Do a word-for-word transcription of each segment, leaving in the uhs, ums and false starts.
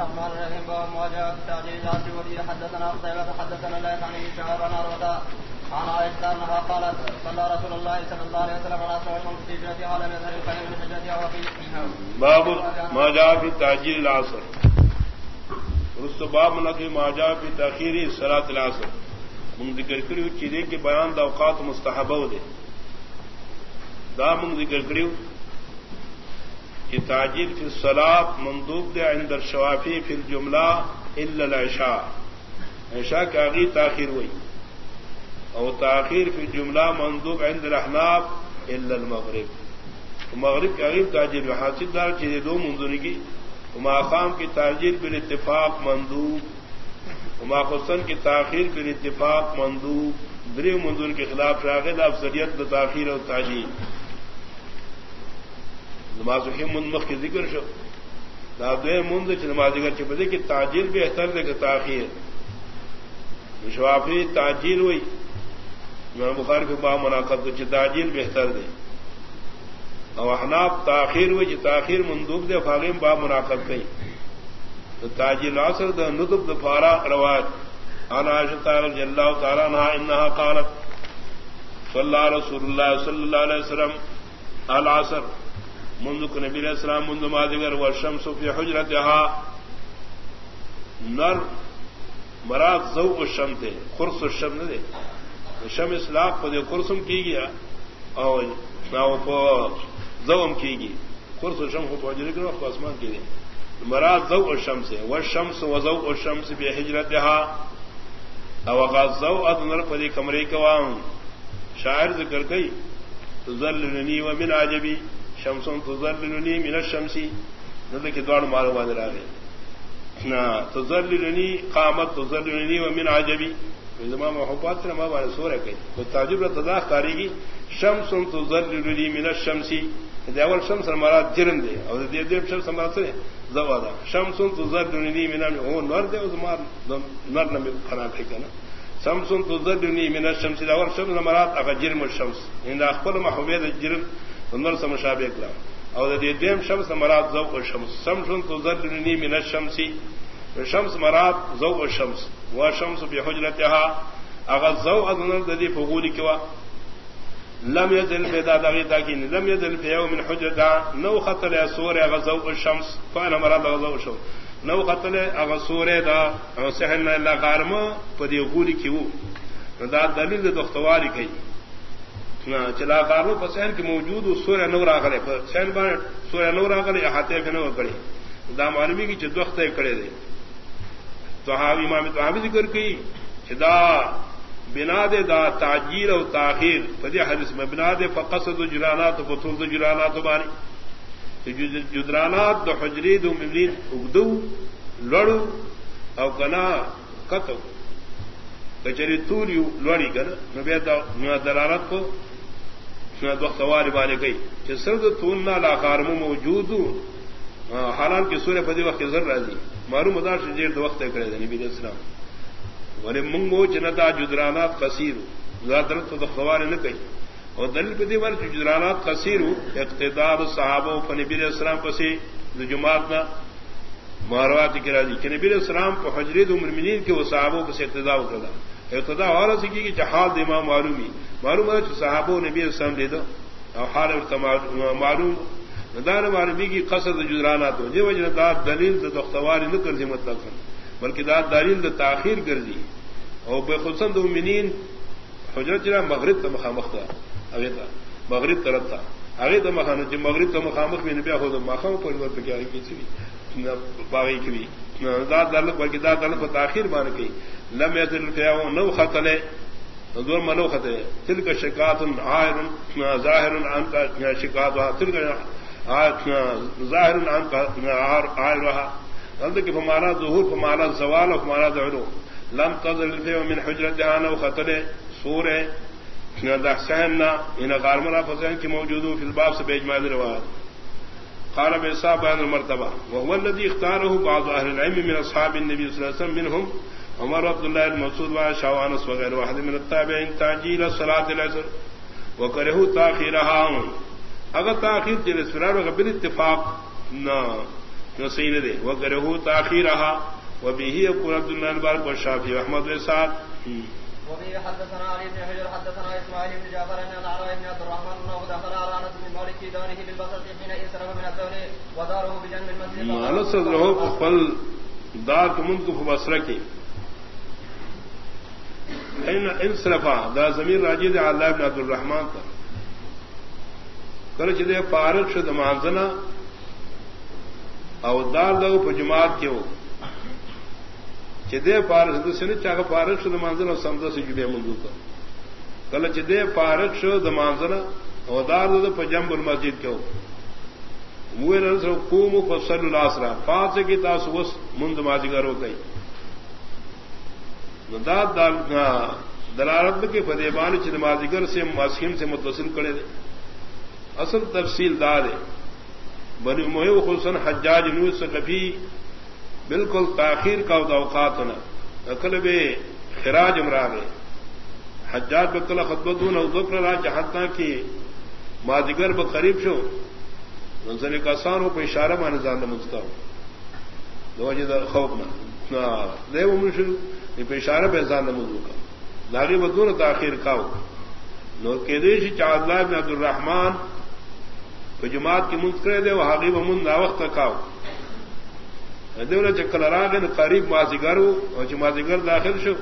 الرحمن الرحيم باب ما جاء في تعجيل العصر ولي حدثنا قتيبة حدثنا الليث عن شهاب عن عروة عن عائشة أنها قالت صلى رسول الله صلى الله عليه وسلم على صلاه في حجرتها لم يظهر الخير من حجرتها وفي باب ما جاء في تعجيل العصر رسو باب نقی ما جاء في تأخير صلاة العصر من ذکر کریو چیزیں کہ بیان دا اوقات مستحبہ دے دا من ذکر کریو کہ تعجیل فی الصلاة مندوب دے عند الشوافی فی الجملہ الا العشاء عشاء کا آگی تاخیر ہوئی اور تاخیر فی الجملہ مندوب عند الاحناف الا المغرب مغرب کی آگی تعجیل حاصل دار چیزیں دو منظوری کی ماقام کی تعجیل بالاتفاق مندوب وما خصن کی تاخیر بالاتفاق مندوب دریو منظور کے خلاف راغب افضلیت تاخیر اور تعجیل نماز منمخ کی ذکر شو دادوے مند نماز ذکر چپدے کہ تعجیل بہتر دے کہ تاخیر شوافی تعجیل ہوئی امام بخاری کے باب مناقب تو تعجیل بہتر دے اور احناف تاخیر ہوئی کہ تاخیر مندوب دے فاغیم باب مناقب کئی تو تعجیل عصر دا ندب دفارا روایت عن عائشہ رضی اللہ تعالی عنہا انہا قالت صلی رسول اللہ صلی اللہ علیہ وسلم العصر منذ نبی علیہ السلام منذ مادگر والشمس فی حجرتها نر مراد ذوق الشمس دے خرس الشمس دے شم اسلاق کو دے خرسم کی گیا اور ذوم کی گی خرس الشمس کو حجرت کے وقت آسمان کی دے مراد ذوق الشمس والشمس وذوق الشمس فی حجرتها او غزو ادنر پدی کمرے کوام شاعر ذکر کئی تظللنی ومن عجبی شمسون تظللنی من الشمس نظر کی دوار معلومات راگے تظللنی قامت تظللنی ومن عجبی زمان محبات سے ما بانے سورہ کئی تو تعجب رتداخ کاریگی شمسون تظللنی من الشمس اول شمس مراد جرن دے اور دیو دیو شمس مراد سے زوادا شمسون تظللنی من هو نور دے زمان نور نہ کھنا کھنا شمسون تظللنی من الشمس اول شمس مراد اگر جرم الشمس ان اخبر محبوب جرم نور سے مشابہ کلام اور دیو دیو شمس مراد ذوق الشمس شمسون تظللنی من الشمس شمس مراد ذوق الشمس والشمس بحجرتها اگر ذوق انر دی فغول کوا لم يزل في داغي تاكين لم يزل في يوم من حجرتها نو خطل سور غزو الشمس فانا مراد غزو الشمس نو خطل غسور دا سهل لا غارم پدی غولي کیو دا دلیل د دختواری کئی چلا غارو پسہل کی موجود سور نور اغلے سہل با سور نور اغلے احاطے نو کڑی دا معلومی کی چدوختے کڑے دے تو حاوی امام طحاوی ذکر کی چدا بنا دے دا تعجیل و تاخیر فدی حدیث میں بنا دے فقصد جرانات و فطول جرانات باری جدرانات دو حجری دو مملین اگدو لڑو او کنا قطو کچری تولیو لڑی کنا نبیت دلالت کو دو خواری بانی گئی کہ سرد تولنا لاخارم موجودو حالان کی سورہ فدی وقت ذر رازی معلوم مدار شجیر دو وقت کرے دے نبی علیہ السلام ولی منگو جنتا جدرانات قصیر زادرت تو خوار نہ کئی اور دلیل پہ دیوار جدرانات قصیر اقتدار صحابہ و نبی علیہ السلام پسی جماعت نہ مہاروات کی راضی کہ نبی علیہ السلام کو حجرید المؤمنین کے وہ صحابوں کو سے اقتداء کردا اقتداء اور سکی کہ جہاد امام معلومی معلوم ہے کہ صحابہ نبی علیہ السلام دے دو اور حال معلوم ندان معلومی کی قصد جدرانات ہو جو وجہ دلیل دختواری نہ کر ذمت نہ کر بلکہ داد دلیل دا تاخیر کر دی اور بے خصوصاً مومنین حجرت جنا مغرب تا مخامخ تھا اگے تھا مغرب طرف تھا آگے تو مخانہ جب مغرب تو مخامخ میں نبیا ہو تو مخام پر پہ کیا کسی بھی باغی کی بھی داد دلت بلکہ داد دلت کو تاخیر مان کی لم یزل فیا نو خطل دور منو خطے تل کا شکات عائر ظاہر عن کا شکات تل کا ظاہر عن کا عائر رہا کہ فمانا ظہور فمانا زوال و فمانا ظہرو لم تزل فيه من حجرتها نو خطر سورہ سہننا ان غارمنا فسہن کی موجود فی الباب سے بیجماع روایت قال بإصاب بيان المرتبة وهو الذي اختاره بعض أهل العلم من أصحاب النبي صلى الله عليه وسلم منهم عمر عبد الله المسعود وعائشة وأنس وغير واحد من التابعين تعجيل صلاة العصر وكرهوا تأخيرها اگر تاخیر جلس فرار وغير بالاتفاق نہ جو صحیح دے وہ گرہو تاخیر رہا وہ بھی ہی ابو عبد اللہ بارک و شافی احمد کے ساتھ وبه حدثنا علي بن حجر حدثنا اسماعيل بن جعفر ان علي بن عبد الرحمن انه دخل على انس بن مالك في داره بالبصره حين انصرف من الدور وداره بجنب المسجد انس رضی قل دار کمن کو بصرہ کی ان انصرفا دا ضمیر راجی دے علی بن عبد الرحمن کا کرچ دے فارغ شد مانزنا او دار دو پجماعت کیو چدے فارغ سن چاہ فارغ شد مانزنا سمجھ سے جبے منذ کا کل چدے فارغ شد مانزنا او دار دو پجنب المسجد کیو وہ نظر قوم فصل الاسرا پانچ کی تاسوس مند ماجگر ہو گئی داد دلالت کے فدیبان چ ماجگر سے مسکین سے متصل کرے دے اصل تفصیل دار ہے بنی موہو حسن حجاج نوس ثقفی بالکل تاخیر کا اوقات ہونا اکل بے خراج امراغ حجاج بکل خطبتون او ذکر را جہتنا کی ماجگر بقریب شو منزل کسان ہو پہ اشارہ مان زان مجتا ہو دو جے خوف نہ دے وہ منشر پہ اشارہ پہ زان مجو کا لاغی بدون تاخیر کاو نو کے دیش چادلہ بن عبد الرحمن جماعت کی منت کرے دے وہ حقیب من نا وقت کاو دیولا چکل راغ قریب مازیگر ہو اور چ مازیگر داخل شو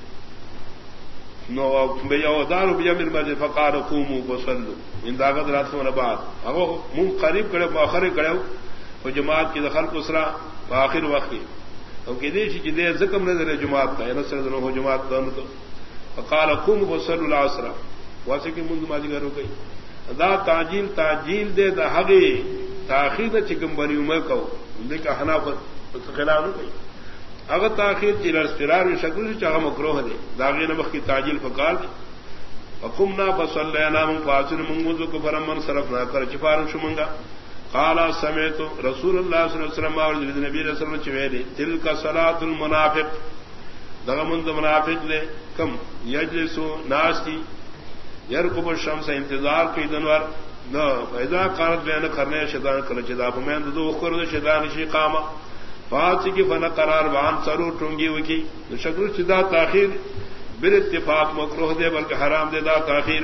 نو بیاو دارو بیا من مجھ فقار قوموا وصلوا ان داغت راتوں بعد او من قریب کرے مؤخر کرے وہ جماعت کی دخل کو سرا آخر وقت او کہ دیش چ دے زکم نظر جماعت کا نہ سر ہو جماعت دونوں تو فقال قوموا وصلوا العصر واسے کہ من مازیگر ہو گئی دا تاجیل تاجیل دے دا حقی تاخیر چکم بنی عمر کو دیکھا حنافت خلاف نہ گئی اگر تاخیر چیلر استرار شکل سے چاہ مکروہ دے داغی نبخ کی تاجیل فقار دی وقمنا فصلینا من فاصل منگوزو کفرم من صرف نہ کر چفارن شمنگا قالا سمیتو رسول اللہ صلی اللہ علیہ وسلم اور نبی علیہ السلام چویلی تلک صلاة المنافق دغمند منافق لے کم یجلسو ناستی یرقب الشمس انتظار کی دنور نہ پیدا قانت بین کرنے شیطان کر چدا فمن دو خر شیطان شی قام فاس کی فن قرار وان سرو ٹونگی وکی شکر چدا تاخیر بال اتفاق مکروہ دے بلکہ حرام دے دا تاخیر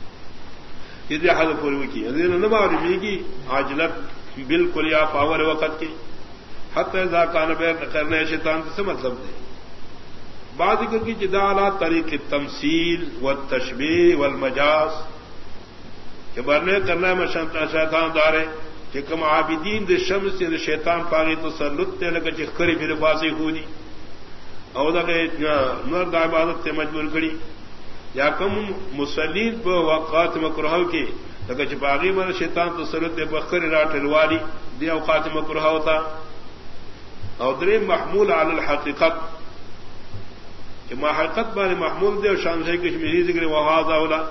یہ حد پوری وکی ادین نہ معلومی کی عاجلت بالکل یا پاور وقت کی حتی اذا کان بین کرنے شیطان سے مطلب دے بعض ذکر کی جدالات طریق التمثیل والتشبیہ والمجاز کہ برنے کرنا میں شیطان دارے کہ کم عابدین دے شمس دے شیطان پاگی تسلط تے لگا چھ کری پھر فاسی خودی او دا کہ نور دا عبادت تے مجبور کری یا کم مسلین پہ وقات مکروہ کی لگا چھ پاگی من شیطان تسلط تے بخری راٹ الوالی دی اوقات مکروہ ہوتا او درے محمول علی الحقیقت کہ ما حقیقت بارے محمول دے اور شان سے کشمیری ذکر وہاذا اولا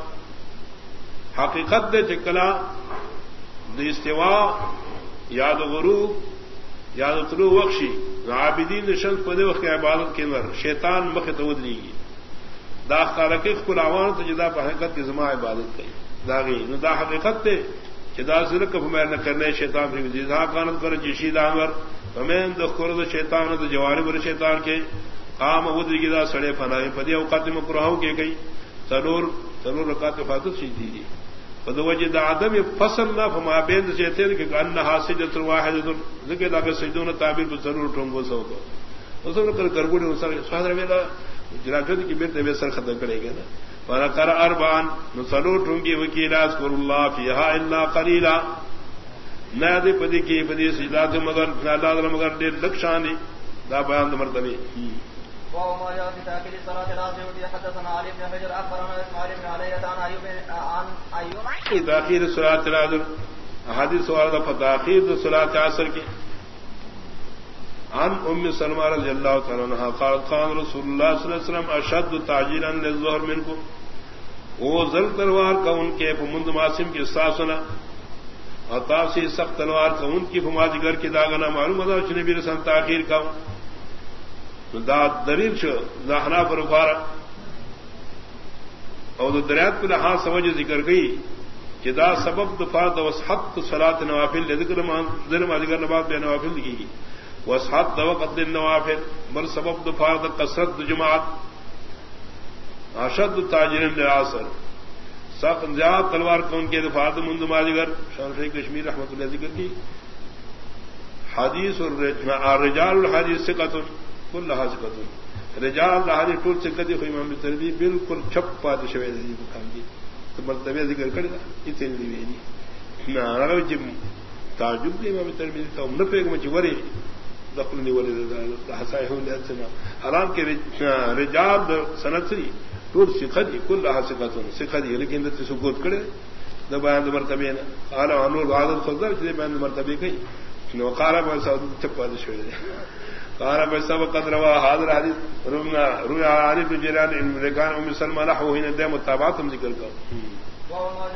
حقیقت دے چکلا دے استواء یاد غروب یاد طلوع وقشی عابدین دے شمس پدے وقت عبادت کے اندر شیطان مختود لیگی دا خالقی خلاوان تو جدا پا حقیقت کی زمان عبادت کی داغی نو دا حقیقت دے چدا سرک فمیر نہ کرنے شیطان فی وزیدہ کانت کر جشید آنور فمین دخور دا شیطان دا جوانب اور شیطان کے قام ودری گدا سڑے فنائے پدی اوقات مکروہوں کے گئی ضرور ضرور رکعت فاتت سی دی فدوجہ دا عدم فصل نہ فما بین سے تھے کہ انها سجدۃ واحدۃ ذکر دا کہ سجدون تعبیر کو ضرور ٹھونگو سو کو اصل کر کرگوڑے سر سادر میرا جراجت کی بیت میں سر ختم کرے گا نا وانا کر اربعان نو ضرور ٹھونگی وکیل اذکر اللہ فیھا الا قلیلا نہ دے پدی کی پدی سجدات مگر اللہ مگر دے لکشانی دا بیان مرتبہ وهو ما جاء في تأكيد الصلاة العصر حدثنا علي بن حجر أخبرنا إسماعيل بن علي عن أيوب عن أيوب تأخير الصلاة العصر حديث ورد فتأخير الصلاة العصر کی عن أم سلمى رضي الله تعالى عنها قالت قال رسول الله صلى الله عليه وسلم أشد تعجيلا للظهر منكم وہ زل تلوار کا ان کے فمند ماسم کی ساسنا اور تاثیر سخت تلوار کا ان کی فماجگر کی داغنا معلوم ہے کہ نبی رسول تاخیر کا دا دلیل شو دا حنا پر فارا اور دریات پر ہاں سمجھ ذکر گئی جدا سبب دفات وسحت صلاة نوافل ذکر ذرم ذکر نبات بے نوافل کی وسحت وقت النوافل بل سبب دفات قصرت جماعت اشد تاجر للعصر سخت زیاد تلوار کون کے دفات مند ماجگر شان شیخ کشمیر رحمۃ اللہ ذکر کی حدیث الرجال الحدیث ثقۃ كلها ثقۃ رجال الحدیث طول ثقۃ امام ترمذی بالکل چھپ پات شوی دی بخاری کی تو مرتبہ ذکر کرے گا اتنے دی نہ نہ جب تعجب دی امام ترمذی تو نہ پیغ مچ وری دخل نہیں ولی حسائے ہوں دے سنا حالان کہ رجال سنتری طول ثقۃ كلها ثقۃ ثقۃ لیکن تے سکوت کرے دا بیان مرتبہ نہ قال انور عادت خضر سے بیان مرتبہ کہیں نو قال بس چھپ پات شوی قال بس وقد روى هذا الحديث رونا روى عن ابن جيران ان ركان ام سلمى نحوه هنا ده متابعه ذکر کا